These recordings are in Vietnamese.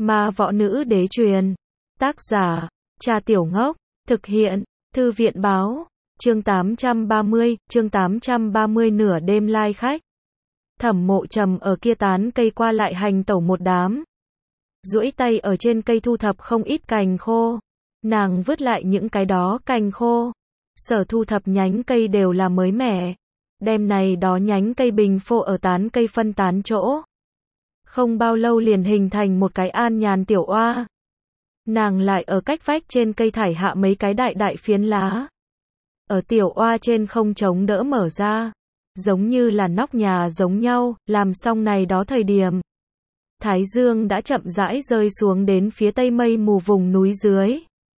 Ma võ nữ đế truyền. Tác giả, Cha Tiểu Ngốc. Thực hiện, Thư viện báo. Chương 830, nửa đêm lai khách. Thẩm Mộ Trầm ở kia tán cây qua lại hành tẩu một đám. Duỗi tay ở trên cây thu thập không ít cành khô. Nàng vứt lại những cái đó cành khô. Sở thu thập nhánh cây đều là mới mẻ. Đem này đó nhánh cây bình phô ở tán cây phân tán chỗ. Không bao lâu liền hình thành một cái an nhàn tiểu oa. Nàng lại ở cách vách trên cây thải hạ mấy cái đại đại phiến lá. Ở tiểu oa trên không chống đỡ mở ra. Giống như là nóc nhà giống nhau, làm xong này đó thời điểm. Thái dương đã chậm rãi rơi xuống đến phía tây mây mù vùng núi dưới.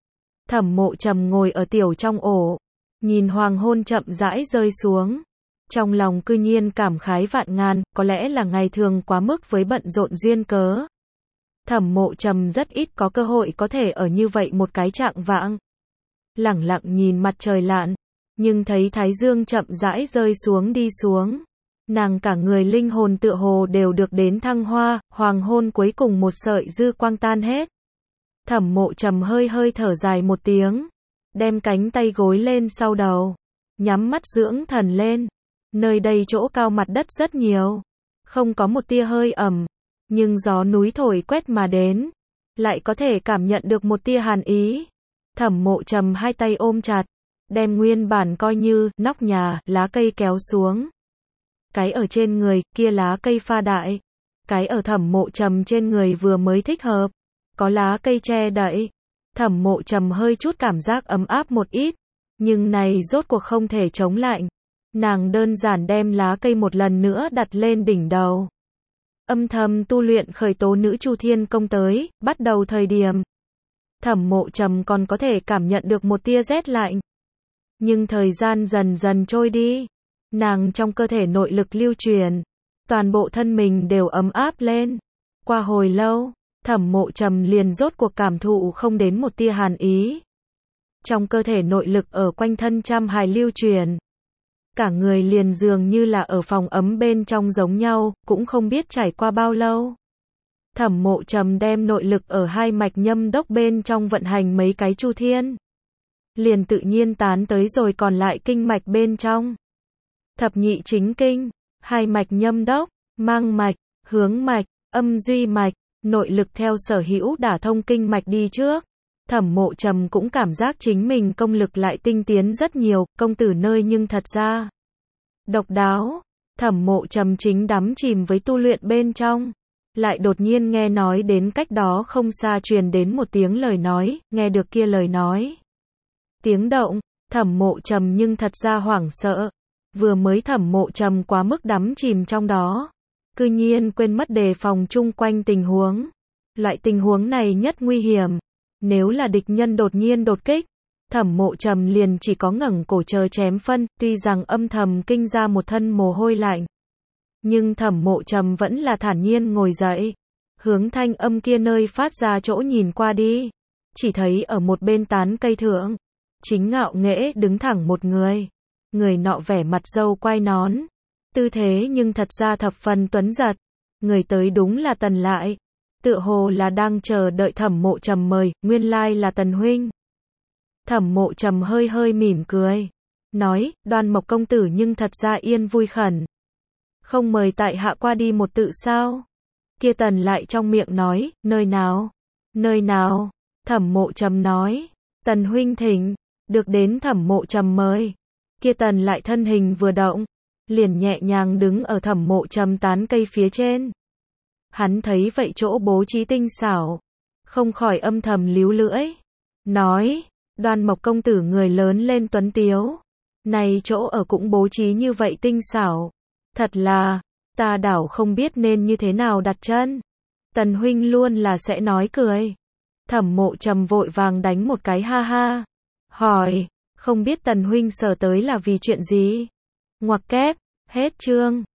Thẩm Mộ Trầm ngồi ở tiểu trong ổ. Nhìn hoàng hôn chậm rãi rơi xuống. Trong lòng cư nhiên cảm khái vạn ngàn, có lẽ là ngày thường quá mức với bận rộn duyên cớ. Thẩm Mộ Trầm rất ít có cơ hội có thể ở như vậy một cái trạng vạng. Lẳng lặng nhìn mặt trời lặn, nhưng thấy thái dương chậm rãi rơi xuống đi xuống. Nàng cả người linh hồn tựa hồ đều được đến thăng hoa, hoàng hôn cuối cùng một sợi dư quang tan hết. Thẩm Mộ Trầm hơi hơi thở dài một tiếng, đem cánh tay gối lên sau đầu, nhắm mắt dưỡng thần lên. Nơi đây chỗ cao mặt đất rất nhiều, không có một tia hơi ẩm, nhưng gió núi thổi quét mà đến, lại có thể cảm nhận được một tia hàn ý. Thẩm Mộ Trầm hai tay ôm chặt, đem nguyên bản coi như nóc nhà, lá cây kéo xuống. Cái ở trên người, kia lá cây pha đại. Cái ở Thẩm Mộ Trầm trên người vừa mới thích hợp. Có lá cây che đậy. Thẩm Mộ Trầm hơi chút cảm giác ấm áp một ít. Nhưng này rốt cuộc không thể chống lạnh. Nàng đơn giản đem lá cây một lần nữa đặt lên đỉnh đầu. Âm thầm tu luyện khởi tố nữ Chu Thiên công tới, bắt đầu thời điểm. Thẩm Mộ Trầm còn có thể cảm nhận được một tia rét lạnh. Nhưng thời gian dần dần trôi đi. Nàng trong cơ thể nội lực lưu truyền. Toàn bộ thân mình đều ấm áp lên. Qua hồi lâu, Thẩm Mộ Trầm liền rốt cuộc cảm thụ không đến một tia hàn ý. Trong cơ thể nội lực ở quanh thân trăm hài lưu truyền. Cả người liền dường như là ở phòng ấm bên trong giống nhau, cũng không biết trải qua bao lâu. Thẩm Mộ Trầm đem nội lực ở hai mạch nhâm đốc bên trong vận hành mấy cái chu thiên. Liền tự nhiên tán tới rồi còn lại kinh mạch bên trong. Thập nhị chính kinh, hai mạch nhâm đốc, mang mạch, hướng mạch, âm duy mạch, nội lực theo sở hữu đả thông kinh mạch đi trước. Thẩm Mộ Trầm cũng cảm giác chính mình công lực lại tinh tiến rất nhiều, công tử nơi nhưng thật ra độc đáo. Thẩm Mộ Trầm chính đắm chìm với tu luyện bên trong, lại đột nhiên nghe nói đến cách đó không xa truyền đến một tiếng lời nói, nghe được kia lời nói. Tiếng động, Thẩm Mộ Trầm nhưng thật ra hoảng sợ. Vừa mới Thẩm Mộ Trầm quá mức đắm chìm trong đó, cư nhiên quên mất đề phòng chung quanh tình huống. Loại tình huống này nhất nguy hiểm. Nếu là địch nhân đột nhiên đột kích, Thẩm Mộ Trầm liền chỉ có ngẩng cổ chờ chém phân, tuy rằng âm thầm kinh ra một thân mồ hôi lạnh. Nhưng Thẩm Mộ Trầm vẫn là thản nhiên ngồi dậy, hướng thanh âm kia nơi phát ra chỗ nhìn qua đi. Chỉ thấy ở một bên tán cây thượng, chính ngạo nghễ đứng thẳng một người. Người nọ vẻ mặt râu quai nón, tư thế nhưng thật ra thập phần tuấn giật. Người tới đúng là Tần Lại. Tựa hồ là đang chờ đợi Thẩm Mộ Trầm mời, nguyên lai là Tần huynh. Thẩm Mộ Trầm hơi hơi mỉm cười, nói, Đoan Mộc công tử nhưng thật ra yên vui khẩn. Không mời tại hạ qua đi một tự sao? Kia Tần Lại trong miệng nói, nơi nào? Nơi nào? Thẩm Mộ Trầm nói, Tần huynh thỉnh. Được đến Thẩm Mộ Trầm mời. Kia Tần Lại thân hình vừa động, liền nhẹ nhàng đứng ở Thẩm Mộ Trầm tán cây phía trên. Hắn thấy vậy chỗ bố trí tinh xảo, không khỏi âm thầm líu lưỡi, nói, Đoan Mộc công tử người lớn lên tuấn tiếu, này chỗ ở cũng bố trí như vậy tinh xảo, thật là, ta đảo không biết nên như thế nào đặt chân. Tần huynh luôn là sẽ nói cười. Thẩm Mộ Trầm vội vàng đánh một cái ha ha, hỏi, không biết Tần huynh sở tới là vì chuyện gì? Ngoặc kép, hết chương.